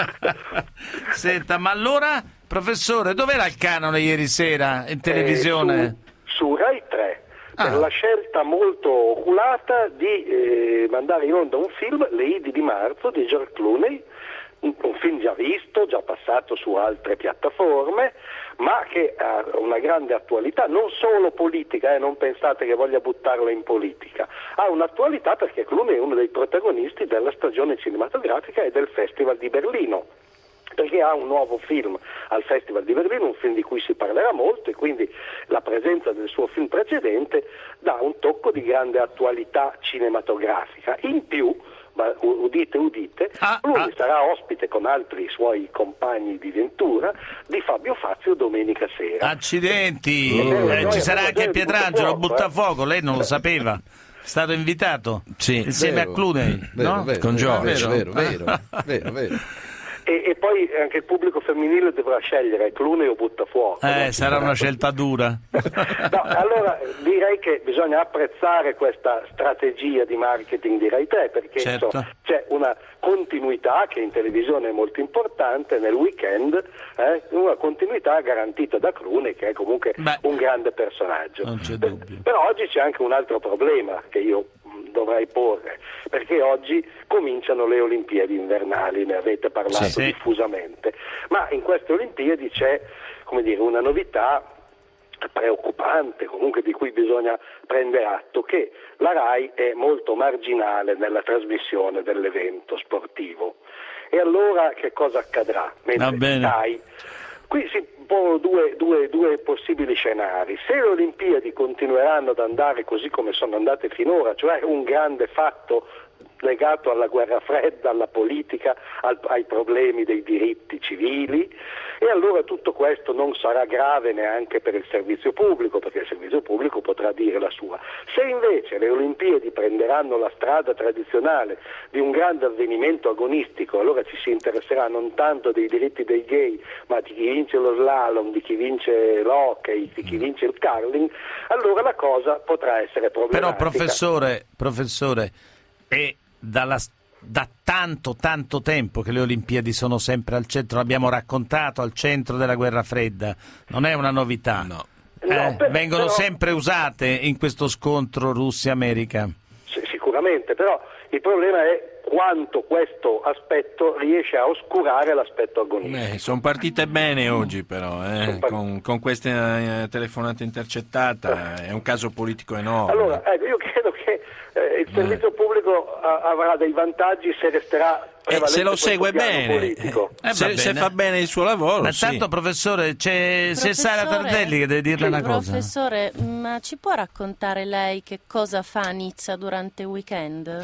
Senta, ma allora, professore, dov'era il canone ieri sera in televisione? Eh, su, su Rai tre, Ah. per la scelta molto oculata di eh, mandare in onda un film, Le Idi di marzo, di George Clooney, un, un film già visto, già passato su altre piattaforme, ma che ha una grande attualità, non solo politica, eh, non pensate che voglia buttarlo in politica, ha un'attualità perché Clooney è uno dei protagonisti della stagione cinematografica e del Festival di Berlino, perché ha un nuovo film al Festival di Berlino, un film di cui si parlerà molto, e quindi la presenza del suo film precedente dà un tocco di grande attualità cinematografica. In più, ma udite udite, ah, lui ah. sarà ospite con altri suoi compagni di ventura di Fabio Fazio domenica sera. Accidenti, Oh. eh, ci sarà Eh, anche eh, Pietrangelo, Buttafuoco, Buttafuoco, lei non lo sapeva. È stato invitato Sì. insieme Vero, a Clooney, vero, no? vero, Con vero, George. vero, vero, vero, vero, vero. E, e poi anche il pubblico femminile dovrà scegliere Clooney o Buttafuoco. Eh, no? sarà una scelta dura. No, allora direi che bisogna apprezzare questa strategia di marketing di Rai tre, perché Certo. insomma, c'è una continuità che in televisione è molto importante, nel weekend eh, una continuità garantita da Clooney, che è comunque Beh, un grande personaggio. non c'è dubbio. Però oggi c'è anche un altro problema che io mh, dovrei porre, perché oggi cominciano le Olimpiadi invernali, ne avete parlato Sì. diffusamente, ma in queste Olimpiadi c'è, come dire, una novità preoccupante, comunque di cui bisogna prendere atto, che la Rai è molto marginale nella trasmissione dell'evento sportivo. E allora che cosa accadrà? Va bene. Sky, qui si pongono due, due, due possibili scenari. Se le Olimpiadi continueranno ad andare così come sono andate finora, cioè un grande fatto legato alla guerra fredda, alla politica, al, ai problemi dei diritti civili, e allora tutto questo non sarà grave neanche per il servizio pubblico, perché il servizio pubblico potrà dire la sua. Se invece le Olimpiadi prenderanno la strada tradizionale di un grande avvenimento agonistico, allora ci si interesserà non tanto dei diritti dei gay, ma di chi vince lo slalom, di chi vince l'hockey, di chi vince il curling, allora la cosa potrà essere problematica. Però professore, professore, è dalla, da tanto tanto tempo che le Olimpiadi sono sempre al centro, l'abbiamo raccontato, al centro della guerra fredda, non è una novità. No. Eh, No, però- vengono però- sempre usate in questo scontro Russia-America. Sì, sicuramente, però il problema è quanto questo aspetto riesce a oscurare l'aspetto agonistico. Eh, sono partite bene oggi però, eh, Son part- con, con queste eh, telefonate intercettate, è un caso politico enorme. Allora, ecco, io credo che eh, il servizio pubblico a- avrà dei vantaggi se resterà Eh, se prevalente lo questo segue piano bene, politico. Eh, se, va se bene. fa bene il suo lavoro, Ma sì. tanto professore, c'è, c'è Sara Professore, Tardelli che deve dirle una cosa. Professore, ma ci può raccontare lei che cosa fa a Nizza durante il weekend?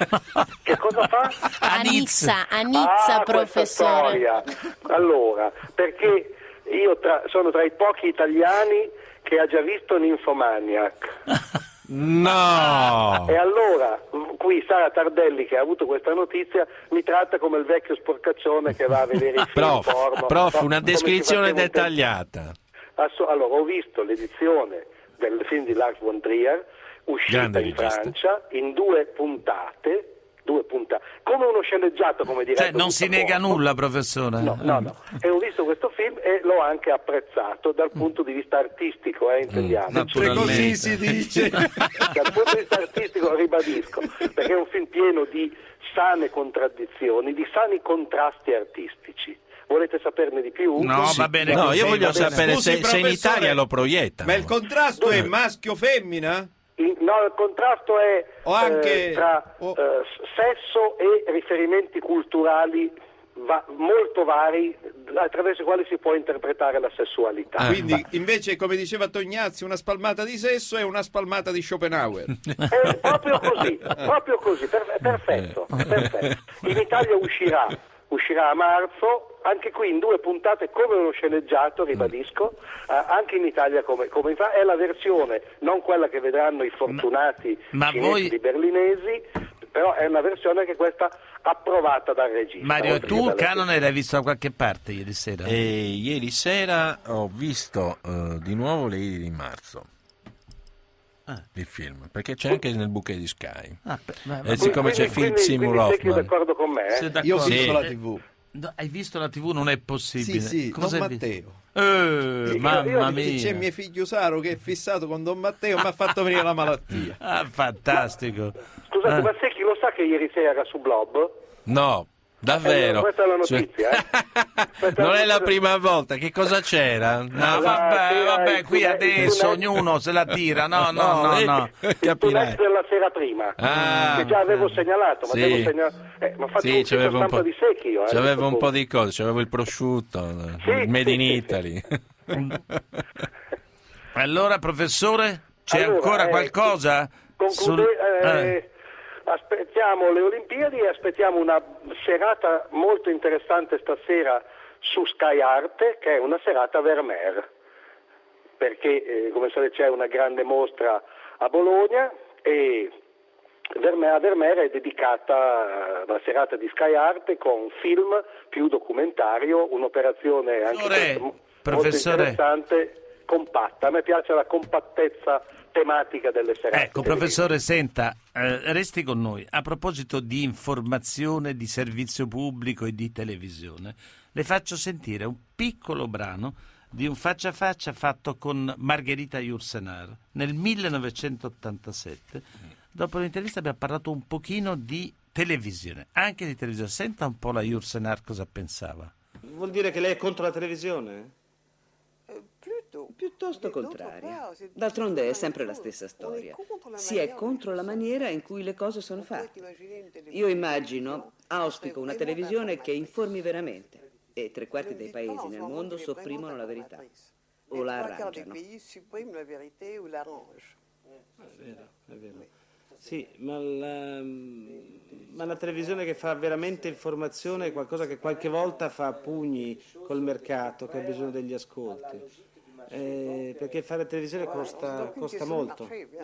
Che cosa fa? A Nizza, a Nizza, Ah, questa professore. storia. Allora, perché io tra- sono tra i pochi italiani che ha già visto Nymphomaniac. No! E allora qui Sara Tardelli, che ha avuto questa notizia, mi tratta come il vecchio sporcaccione che va a vedere i film prof, porno. prof, no? una Come descrizione si faceva un tempo. dettagliata. Asso- Allora, ho visto l'edizione del film di Lars von Trier, uscita Grande in regista. Francia, in due puntate, due puntate, come uno sceneggiato, come direbbe. Cioè, non si nega nulla, professore. No, no, no. E ho visto questo film e l'ho anche apprezzato dal punto di vista artistico, eh, intendiamo. naturalmente. Così si dice. Dal punto di vista artistico ribadisco, perché è un film pieno di sane contraddizioni, di sani contrasti artistici. Volete saperne di più? No, Sì. va bene. No, così, io voglio va bene. sapere Scusi, se, se in professore, Italia lo proiettano. Ma il contrasto è maschio-femmina? Il, no, il contrasto è O anche- eh, tra o- eh, sesso e riferimenti culturali va- molto vari attraverso i quali si può interpretare la sessualità. Quindi invece, come diceva Tognazzi, una spalmata di sesso è una spalmata di Schopenhauer. È proprio così, proprio così, per- perfetto, perfetto. In Italia uscirà, uscirà a marzo, anche qui in due puntate come uno sceneggiato, ribadisco, eh, anche in Italia come, come in Francia. È la versione, non quella che vedranno i fortunati Ma- ma cinesi voi- di berlinesi, però è una versione che è questa approvata dal regista. Mario, e oltre che tu il dalla- canone l'hai visto da qualche parte ieri sera? E ieri sera ho visto eh, di nuovo Le Idili di Marzo. Ah. Il film, perché c'è anche nel bouquet di Sky. Ah, beh, ma- E siccome c'è Quindi- Philip quindi- Seymour quindi sei Hoffman. d'accordo con me? eh? Sei d'accordo? Io ho visto Sì. la tivù. No, hai visto la tivù? Non è possibile. Sì, sì, Cosa Don hai visto? Matteo. Eh, Io- mamma io- mia. C'è mio figlio Saro che è fissato con Don Matteo, mi ha fatto venire la malattia. Ah, fantastico. Scusate, Ah. ma se chi lo sa che ieri sera era su Blob? No, davvero. Eh, questa è la notizia, Cioè- Questa è non la è la notizia. prima volta. Che cosa c'era? No, No, vabbè, sì, vabbè, il qui tunnel- adesso il tunnel- ognuno se la tira. No, no, no, eh, no. Il capirai. tunnel della sera prima, Ah, che già avevo segnalato, ma sì. devo segnalare. Eh, ma ho fatto Sì, un sito c'avevo un stampa po', di secchi io. Eh, c'avevo un questo po' di cose, c'avevo il prosciutto, Sì, il Made sì, in sì, Italy. Allora, professore, c'è Allora, ancora eh, qualcosa? Conclude, sul- eh, eh. Aspettiamo le Olimpiadi e aspettiamo una serata molto interessante stasera su Sky Arte, che è una serata Vermeer, perché eh, come sapete c'è una grande mostra a Bologna e Vermeer, a Vermeer è dedicata la serata di Sky Arte con film più documentario, un'operazione anche Professore, questa mo- molto professore. interessante, compatta. A me piace la compattezza tematica delle serate. Ecco, professore, senta, eh, resti con noi. A proposito di informazione, di servizio pubblico e di televisione, le faccio sentire un piccolo brano di un faccia a faccia fatto con Margherita Yourcenar nel millenovecentottantasette. Dopo l'intervista abbiamo parlato un pochino di televisione, anche di televisione. Senta un po' la Yourcenar cosa pensava. Vuol dire che lei è contro la televisione? Piuttosto contraria. D'altronde è sempre la stessa storia. Si è contro la maniera in cui le cose sono fatte. Io immagino, auspico una televisione che informi veramente e tre quarti dei paesi nel mondo sopprimono la verità o la arrangiano. È vero, è vero. Sì, ma la, ma la televisione che fa veramente informazione è qualcosa che qualche volta fa a pugni col mercato, che ha bisogno degli ascolti. Eh, perché fare televisione costa, costa molto.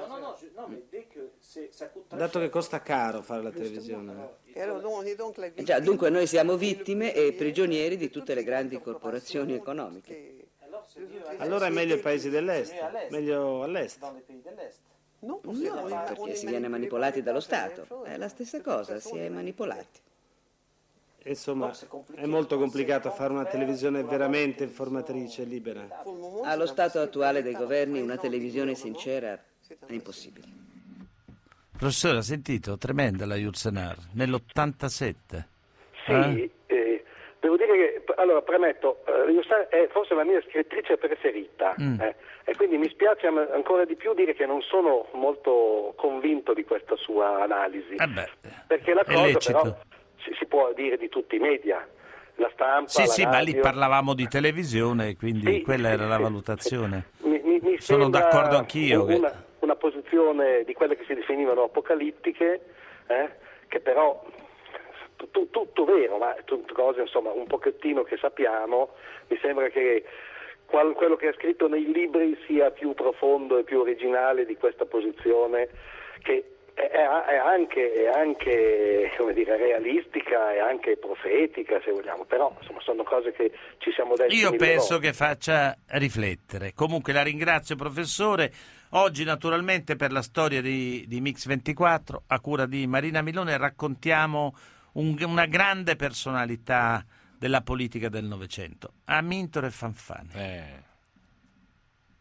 Dato che costa caro fare la televisione. Già, dunque noi siamo vittime e prigionieri di tutte le grandi corporazioni economiche. Allora è meglio i paesi dell'est, meglio all'est. No, perché si viene manipolati dallo Stato. È la stessa cosa, si è manipolati. Insomma, è molto complicato fare una televisione veramente informatrice e libera. Allo stato attuale dei governi una televisione sincera è impossibile. Professore, ha sentito? Tremenda la Yourcenar, nell'ottantasette. Sì, Eh? eh, devo dire che, allora premetto, eh, Yourcenar è forse la mia scrittrice preferita Mm. eh, e quindi mi spiace am- ancora di più dire che non sono molto convinto di questa sua analisi, Eh beh, perché la è cosa lecito. però si, si può dire di tutti i media, la stampa, Sì, la sì, ma lì radio. parlavamo di televisione, quindi Sì, quella sì, era la sì. valutazione. Mi, mi- mi Sono sembra d'accordo anch'io. che- Una, una posizione di quelle che si definivano apocalittiche, eh, che però tu- tu- tutto vero, ma tutte cose insomma un pochettino che sappiamo. Mi sembra che qual, quello che è scritto nei libri sia più profondo e più originale di questa posizione che è, è anche, è anche come dire, realistica e anche profetica, se vogliamo, però insomma sono cose che ci siamo detti. Io mille penso volte. che faccia riflettere. Comunque la ringrazio, professore. Oggi naturalmente per la storia di, di Mix ventiquattro, a cura di Marina Milone, raccontiamo un, una grande personalità della politica del Novecento, Amintore Fanfani. Eh.